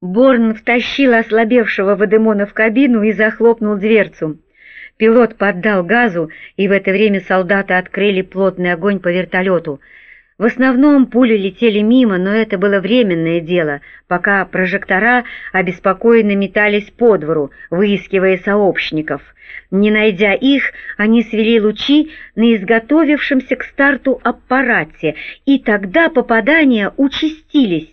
Борн втащил ослабевшего Вадемона в кабину и захлопнул дверцу. Пилот поддал газу, и в это время солдаты открыли плотный огонь по вертолету. В основном пули летели мимо, но это было временное дело, пока прожектора обеспокоенно метались по двору, выискивая сообщников. Не найдя их, они свели лучи на изготовившемся к старту аппарате, и тогда попадания участились.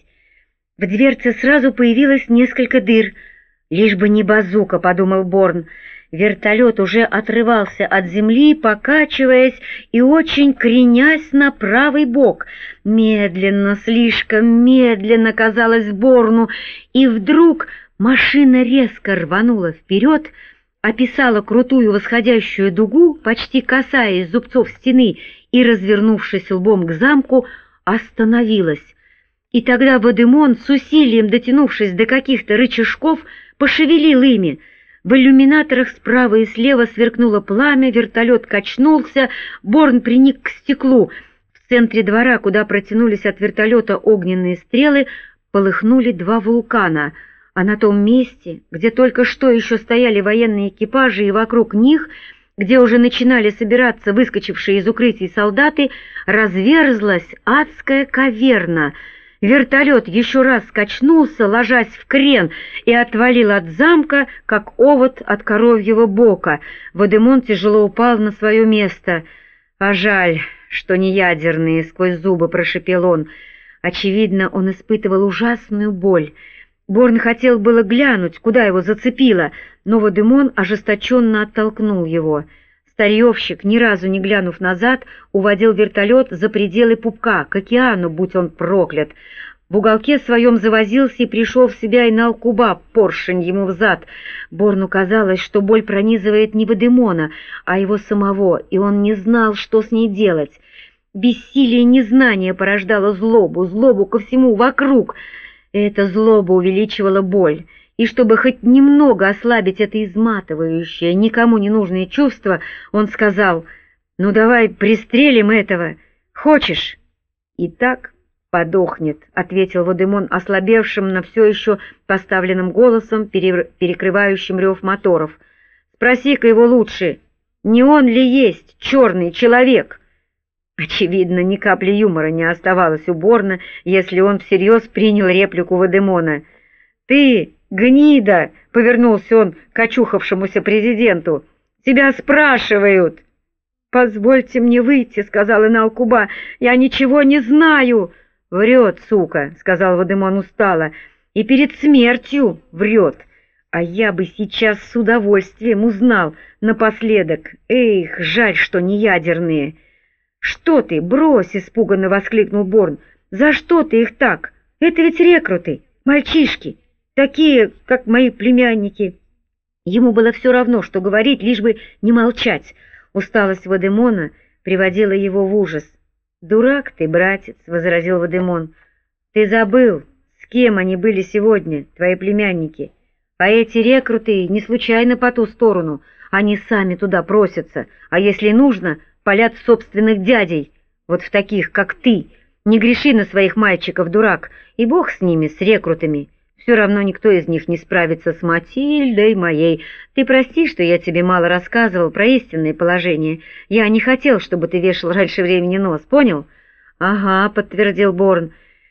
В дверце сразу появилось несколько дыр. «Лишь бы не базука», — подумал Борн. Вертолет уже отрывался от земли, покачиваясь и очень кренясь на правый бок. Медленно, слишком медленно казалось Борну, и вдруг машина резко рванула вперед, описала крутую восходящую дугу, почти касаясь зубцов стены, и, развернувшись лбом к замку, остановилась. И тогда Вадемон, с усилием дотянувшись до каких-то рычажков, пошевелил ими. В иллюминаторах справа и слева сверкнуло пламя, вертолет качнулся, Борн приник к стеклу. В центре двора, куда протянулись от вертолета огненные стрелы, полыхнули два вулкана, а на том месте, где только что еще стояли военные экипажи, и вокруг них, где уже начинали собираться выскочившие из укрытий солдаты, разверзлась адская каверна. Вертолет еще раз качнулся, ложась в крен, и отвалил от замка, как овод от коровьего бока. Вадемон тяжело упал на свое место. «А жаль, что не ядерные», — сквозь зубы прошепел он. Очевидно, он испытывал ужасную боль. Борн хотел было глянуть, куда его зацепило, но Вадемон ожесточенно оттолкнул его. Старьевщик, ни разу не глянув назад, уводил вертолет за пределы пупка, к океану, будь он проклят. В уголке своем завозился и пришел в себя Иналкуба, поршень ему взад. Борну казалось, что боль пронизывает не Вадемона, а его самого, и он не знал, что с ней делать. Бессилие незнания порождало злобу, злобу ко всему вокруг. Эта злоба увеличивала боль. И чтобы хоть немного ослабить это изматывающее, никому не нужное чувство, он сказал: «Ну давай пристрелим этого. Хочешь?» «И так подохнет», — ответил Вадемон ослабевшим, но все еще поставленным голосом, перекрывающим рев моторов. «Спроси-ка его лучше, не он ли есть черный человек?» Очевидно, ни капли юмора не оставалось у Борна, если он всерьез принял реплику Вадемона. «Ты, гнида!» — повернулся он к очухавшемуся президенту. «Тебя спрашивают!» «Позвольте мне выйти», — сказал Иналкуба. «Я ничего не знаю». «Врет, сука», — сказал Вадемон устало. «И перед смертью врет. А я бы сейчас с удовольствием узнал напоследок. Эх, жаль, что не ядерные». «Что ты? Брось!» — испуганно воскликнул Борн. «За что ты их так? Это ведь рекруты, мальчишки, такие, как мои племянники». Ему было все равно, что говорить, лишь бы не молчать. Усталость Вадемона приводила его в ужас. «Дурак ты, братец!» — возразил Вадемон. «Ты забыл, с кем они были сегодня, твои племянники. А эти рекруты не случайно по ту сторону, они сами туда просятся, а если нужно, палят собственных дядей, вот в таких, как ты. Не греши на своих мальчиков, дурак, и бог с ними, с рекрутами. Все равно никто из них не справится с Матильдой моей. Ты прости, что я тебе мало рассказывал про истинное положение. Я не хотел, чтобы ты вешал раньше времени нос, понял?» «Ага», — подтвердил Борн.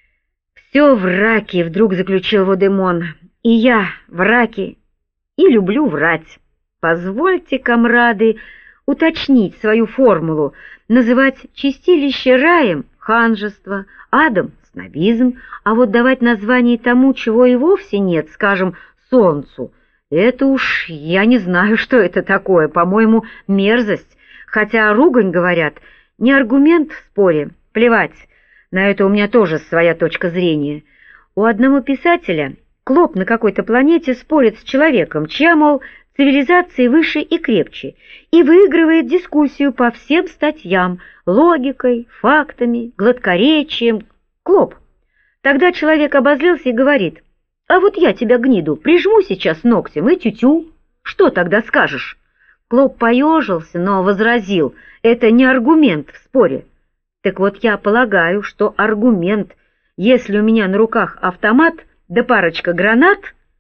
«Все в раке», — вдруг заключил Вадемон. «И я в раке, и люблю врать. Позвольте, комрады, уточнить свою формулу, называть чистилище раем — ханжество, адом — снобизм, а вот давать название тому, чего и вовсе нет, скажем, солнцу, это уж я не знаю, что это такое, по-моему, мерзость, хотя ругань, говорят, не аргумент в споре, плевать, на это у меня тоже своя точка зрения. У одного писателя Клоп на какой-то планете спорит с человеком, чья, мол, цивилизации выше и крепче, и выигрывает дискуссию по всем статьям, логикой, фактами, гладкоречием. Клоп. Тогда человек обозлился и говорит: «А вот я тебя, гниду, прижму сейчас ногтем и тю-тю. Что тогда скажешь?» Клоп поежился, но возразил: «Это не аргумент в споре». Так вот, я полагаю, что аргумент, если у меня на руках автомат, да парочка гранат,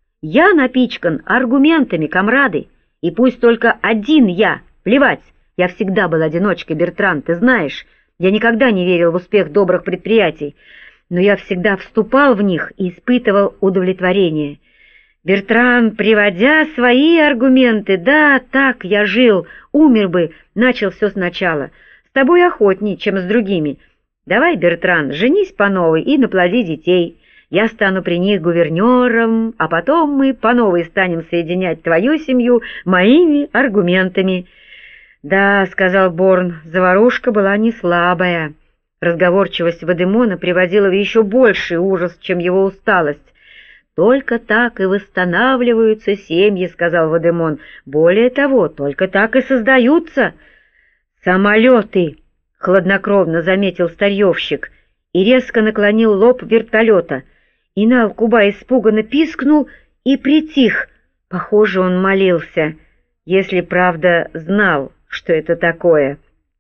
я напичкан аргументами, комрады, и пусть только один я, плевать, я всегда был одиночкой, Бертран, ты знаешь, я никогда не верил в успех добрых предприятий, но я всегда вступал в них и испытывал удовлетворение. Бертран, приводя свои аргументы, да, так я жил, умер бы, начал все сначала, с тобой охотней, чем с другими. Давай, Бертран, женись по новой и наплоди детей. Я стану при них гувернером, а потом мы по новой станем соединять твою семью моими аргументами. «Да», — сказал Борн, — заварушка была не слабая. Разговорчивость Вадемона приводила в еще больший ужас, чем его усталость. «Только так и восстанавливаются семьи», — сказал Вадемон. «Более того, только так и создаются». «Самолеты», — хладнокровно заметил старьевщик и резко наклонил лоб вертолета. Инал-Куба испуганно пискнул и притих. Похоже, он молился, если, правда, знал, что это такое.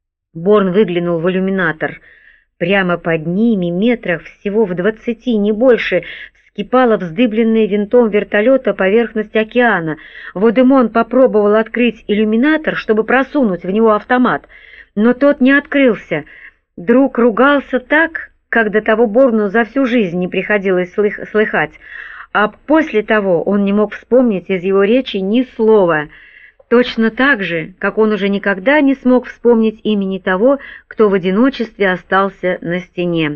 Борн выглянул в иллюминатор. Прямо под ними, метрах всего в 20, не больше, вскипала вздыбленная винтом вертолета поверхность океана. Вадемон попробовал открыть иллюминатор, чтобы просунуть в него автомат, но тот не открылся. Друг ругался так, как до того Борну за всю жизнь не приходилось слыхать, а после того он не мог вспомнить из его речи ни слова, точно так же, как он уже никогда не смог вспомнить имени того, кто в одиночестве остался на стене.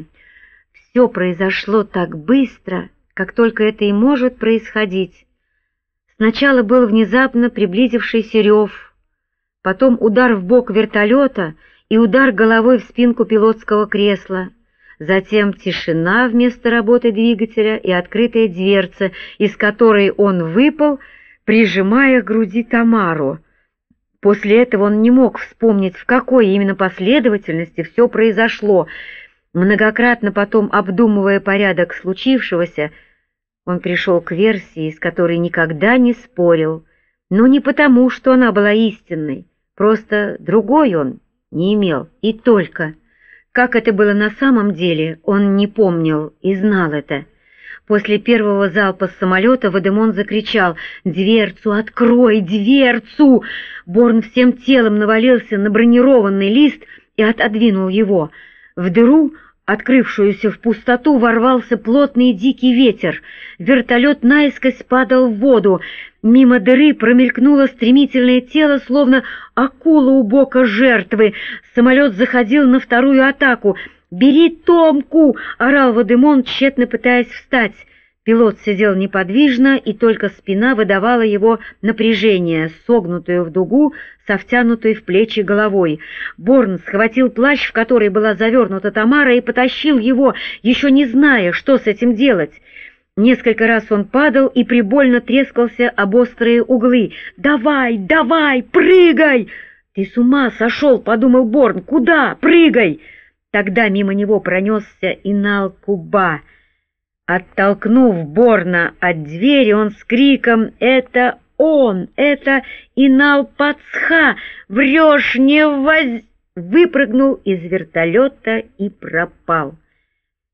Все произошло так быстро, как только это и может происходить. Сначала был внезапно приблизившийся рев, потом удар в бок вертолета и удар головой в спинку пилотского кресла, затем тишина вместо работы двигателя и открытая дверца, из которой он выпал, прижимая к груди Тамару. После этого он не мог вспомнить, в какой именно последовательности все произошло. Многократно потом, обдумывая порядок случившегося, он пришел к версии, с которой никогда не спорил, но не потому, что она была истинной, просто другой он не имел, и только. Как это было на самом деле, он не помнил и знал это. После первого залпа с самолета Вадемон закричал: «Дверцу открой, дверцу!» Борн всем телом навалился на бронированный лист и отодвинул его. В дыру, открывшуюся в пустоту, ворвался плотный дикий ветер. Вертолет наискось падал в воду. Мимо дыры промелькнуло стремительное тело, словно акула у бока жертвы. Самолет заходил на вторую атаку. «Бери Томку!» — орал Вадемон, тщетно пытаясь встать. Пилот сидел неподвижно, и только спина выдавала его напряжение, согнутую в дугу, со втянутой в плечи головой. Борн схватил плащ, в который была завернута Тамара, и потащил его, еще не зная, что с этим делать. Несколько раз он падал и прибольно трескался об острые углы. «Давай, давай, прыгай!» «Ты с ума сошел!» — подумал Борн. «Куда? Прыгай!» Тогда мимо него пронесся Инал-Куба. Оттолкнув Борна от двери, он с криком: «Это он! Это Инал-Пацха! Врешь, не воз...» выпрыгнул из вертолета и пропал.